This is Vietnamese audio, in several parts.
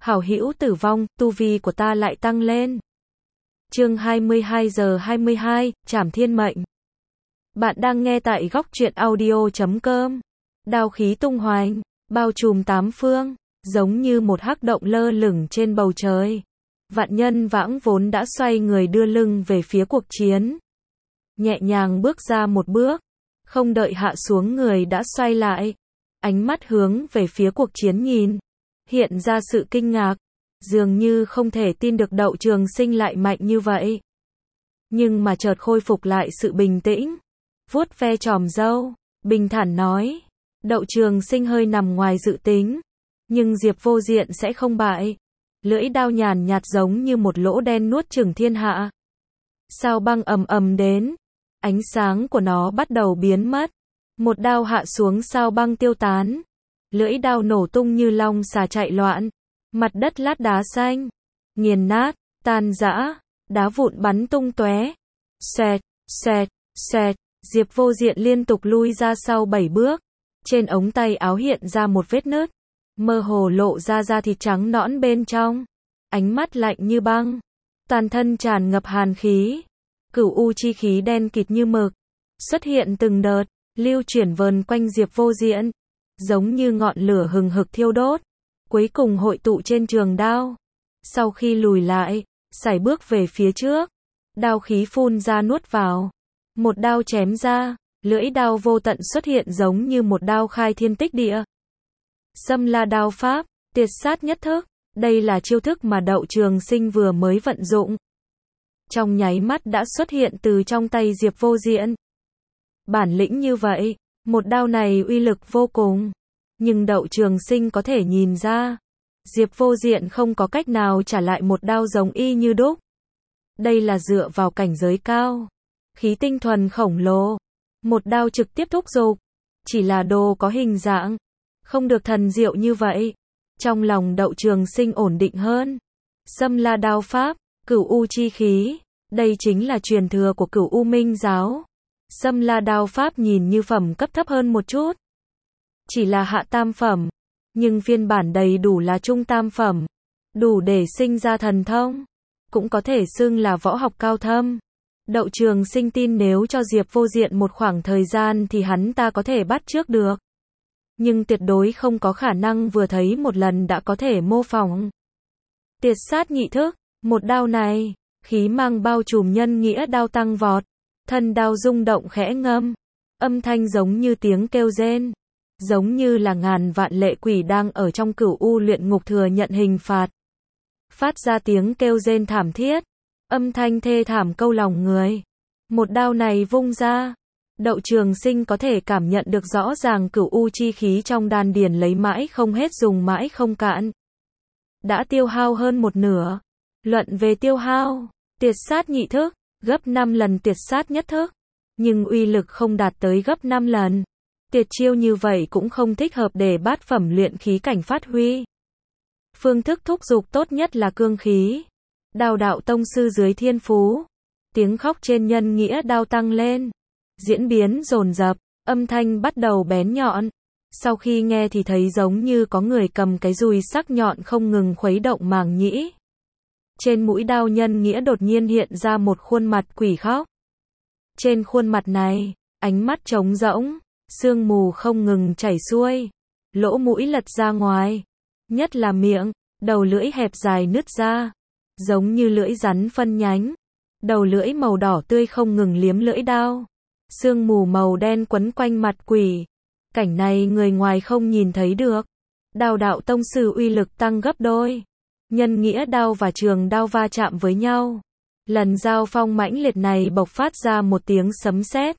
Hảo hữu tử vong, tu vi của ta lại tăng lên. Chương 22 giờ 22, Trảm Thiên Mệnh. Bạn đang nghe tại góc truyện audio.com. Đao khí tung hoành, bao trùm tám phương, giống như một hắc động lơ lửng trên bầu trời. Vạn Nhân Vãng vốn đã xoay người đưa lưng về phía cuộc chiến. Nhẹ nhàng bước ra một bước, không đợi hạ xuống người đã xoay lại. Ánh mắt hướng về phía cuộc chiến nhìn, hiện ra sự kinh ngạc, dường như không thể tin được Đậu Trường Sinh lại mạnh như vậy. Nhưng mà chợt khôi phục lại sự bình tĩnh, vuốt ve chòm râu, bình thản nói, Đậu Trường Sinh hơi nằm ngoài dự tính, nhưng Diệp Vô Diện sẽ không bại. Lưỡi đao nhàn nhạt giống như một lỗ đen nuốt chửng thiên hạ. Sao băng ầm ầm đến, ánh sáng của nó bắt đầu biến mất. Một đao hạ xuống sao băng tiêu tán. Lưỡi đao nổ tung như long xà chạy loạn. Mặt đất lát đá xanh, nghiền nát, tan rã, đá vụn bắn tung tóe. Xoẹt, xoẹt, xoẹt, Diệp Vô Diện liên tục lui ra sau 7 bước. Trên ống tay áo hiện ra một vết nứt, mơ hồ lộ ra da thịt trắng nõn bên trong. Ánh mắt lạnh như băng, toàn thân tràn ngập hàn khí. Cửu u chi khí đen kịt như mực, xuất hiện từng đợt, lưu chuyển vờn quanh Diệp Vô Diện, giống như ngọn lửa hừng hực thiêu đốt, cuối cùng hội tụ trên trường đao. Sau khi lùi lại, sải bước về phía trước, đao khí phun ra nuốt vào, một đao chém ra, lưỡi đao vô tận xuất hiện giống như một đao khai thiên tích địa. Xâm La đao pháp, tiệt sát nhất thức, đây là chiêu thức mà Đậu Trường Sinh vừa mới vận dụng. Trong nháy mắt đã xuất hiện từ trong tay Diệp Vô Diện. Bản lĩnh như vậy, một đao này uy lực vô cùng. Nhưng Đậu Trường Sinh có thể nhìn ra, Diệp Vô Diện không có cách nào trả lại một đao giống y như đúc. Đây là dựa vào cảnh giới cao, khí tinh thuần khổng lồ. Một đao trực tiếp thúc giục, chỉ là đồ có hình dạng, không được thần diệu như vậy. Trong lòng Đậu Trường Sinh ổn định hơn. Xâm La đao pháp, cửu u chi khí, đây chính là truyền thừa của Cửu U Minh giáo. Xâm La đao pháp nhìn như phẩm cấp thấp hơn một chút, chỉ là hạ tam phẩm, nhưng phiên bản đầy đủ là trung tam phẩm, đủ để sinh ra thần thông, cũng có thể xưng là võ học cao thâm. Đậu Trường Sinh tin nếu cho Diệp Vô Diện một khoảng thời gian thì hắn ta có thể bắt chước được, nhưng tuyệt đối không có khả năng vừa thấy một lần đã có thể mô phỏng. Tiệt sát nhị thức, một đao này, khí mang bao trùm nhân nghĩa đao tăng vọt, thân đao rung động khẽ ngâm, âm thanh giống như tiếng kêu rên, giống như là ngàn vạn lệ quỷ đang ở trong cửu u luyện ngục thừa nhận hình phạt, phát ra tiếng kêu rên thảm thiết, âm thanh thê thảm câu lòng người. Một đao này vung ra, Đậu Trường Sinh có thể cảm nhận được rõ ràng cửu u chi khí trong đan điền lấy mãi không hết dùng mãi không cạn, đã tiêu hao hơn một nửa. Luận về tiêu hao, tiệt sát nhị thức, gấp 5 lần tiệt sát nhất thức, nhưng uy lực không đạt tới gấp 5 lần. Tiệt chiêu như vậy cũng không thích hợp để bát phẩm luyện khí cảnh phát huy. Phương thức thúc giục tốt nhất là cương khí. Đao đạo tông sư dưới thiên phú, tiếng khóc trên nhân nghĩa đao tăng lên, diễn biến dồn dập, âm thanh bắt đầu bén nhọn. Sau khi nghe thì thấy giống như có người cầm cái dùi sắc nhọn không ngừng khuấy động màng nhĩ. Trên mũi đao nhân nghĩa đột nhiên hiện ra một khuôn mặt quỷ khóc. Trên khuôn mặt này, ánh mắt trống rỗng, sương mù không ngừng chảy xuôi, lỗ mũi lật ra ngoài, nhất là miệng, đầu lưỡi hẹp dài nứt ra, giống như lưỡi rắn phân nhánh. Đầu lưỡi màu đỏ tươi không ngừng liếm lưỡi đao. Sương mù màu đen quấn quanh mặt quỷ. Cảnh này người ngoài không nhìn thấy được. Đao đạo tông sư uy lực tăng gấp đôi. Nhân nghĩa đao và trường đao va chạm với nhau. Lần giao phong mãnh liệt này bộc phát ra một tiếng sấm sét.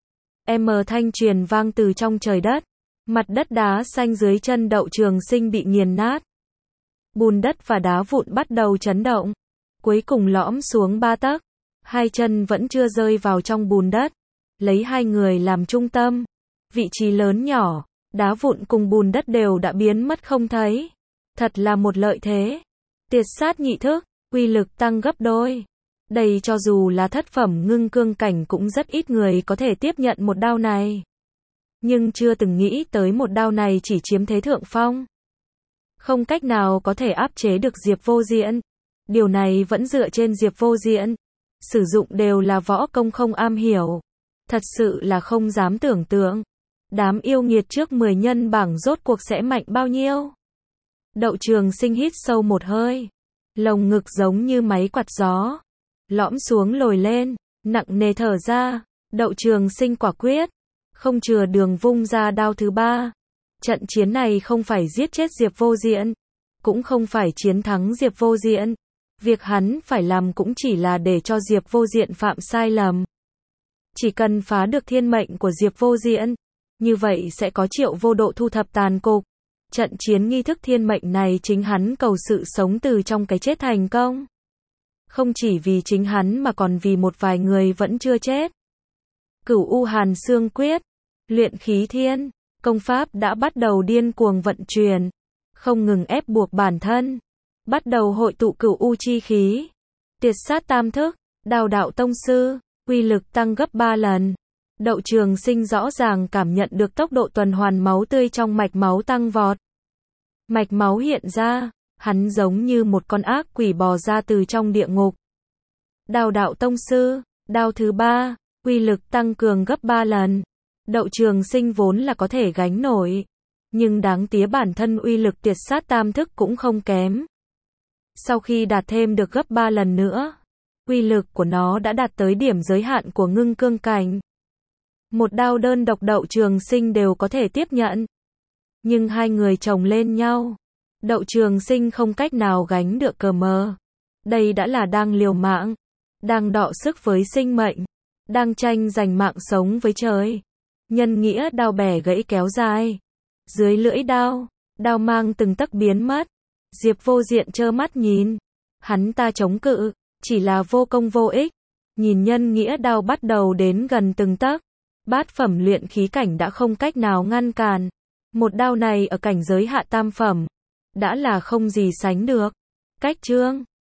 Thanh truyền vang từ trong trời đất. Mặt đất đá xanh dưới chân Đậu Trường Sinh bị nghiền nát. Bùn đất và đá vụn bắt đầu chấn động, cuối cùng lõm xuống 3 tấc. Hai chân vẫn chưa rơi vào trong bùn đất. Lấy hai người làm trung tâm, vị trí lớn nhỏ, đá vụn cùng bùn đất đều đã biến mất không thấy. Thật là một lợi thế. Tiệt sát nhị thức, uy lực tăng gấp đôi. Đây cho dù là thất phẩm ngưng cương cảnh cũng rất ít người có thể tiếp nhận một đao này. Nhưng chưa từng nghĩ tới một đao này chỉ chiếm thế thượng phong. Không cách nào có thể áp chế được Diệp Vô Diện. Điều này vẫn dựa trên Diệp Vô Diện. Sử dụng đều là võ công không am hiểu. Thật sự là không dám tưởng tượng. Đám yêu nghiệt trước 10 nhân bảng rốt cuộc sẽ mạnh bao nhiêu. Đậu Trường Sinh hít sâu một hơi. Lồng ngực giống như máy quạt gió. Lõm xuống lồi lên, nặng nề thở ra. Đậu Trường Sinh quả quyết. Không chừa đường vung ra đao thứ 3. Trận chiến này không phải giết chết Diệp Vô Diện. Cũng không phải chiến thắng Diệp Vô Diện. Việc hắn phải làm cũng chỉ là để cho Diệp Vô Diện phạm sai lầm. Chỉ cần phá được thiên mệnh của Diệp Vô Diện, như vậy sẽ có Triệu Vô Độ thu thập tàn cục. Trận chiến nghi thức thiên mệnh này chính hắn cầu sự sống từ trong cái chết thành công. Không chỉ vì chính hắn mà còn vì một vài người vẫn chưa chết. Cửu U Hàn Xương Quyết, luyện khí thiên, công pháp đã bắt đầu điên cuồng vận chuyển, không ngừng ép buộc bản thân, bắt đầu hội tụ cửu U chi khí. Tiệt sát tam thức, Đao đạo tông sư, uy lực tăng gấp 3 lần. Đậu Trường Sinh rõ ràng cảm nhận được tốc độ tuần hoàn máu tươi trong mạch máu tăng vọt. Mạch máu hiện ra, hắn giống như một con ác quỷ bò ra từ trong địa ngục. Đao đạo tông sư, đao thứ 3, uy lực tăng cường gấp 3 lần. Đậu Trường Sinh vốn là có thể gánh nổi, nhưng đáng tía bản thân uy lực tiệt sát tam thức cũng không kém. Sau khi đạt thêm được gấp 3 lần nữa, uy lực của nó đã đạt tới điểm giới hạn của ngưng cương cảnh. Một đao đơn độc Đậu Trường Sinh đều có thể tiếp nhận. Nhưng hai người chồng lên nhau, Đậu Trường Sinh không cách nào gánh được cờ mờ. Đây đã là đang liều mạng, đang đọ sức với sinh mệnh, đang tranh giành mạng sống với trời. Nhân nghĩa đao bẻ gãy kéo dài. Dưới lưỡi đao, đao mang từng tấc biến mất. Diệp Vô Diện trơ mắt nhìn. Hắn ta chống cự, chỉ là vô công vô ích. Nhìn nhân nghĩa đao bắt đầu đến gần từng tấc. Bát phẩm luyện khí cảnh đã không cách nào ngăn cản. Một đao này ở cảnh giới hạ tam phẩm, đã là không gì sánh được. Cách chương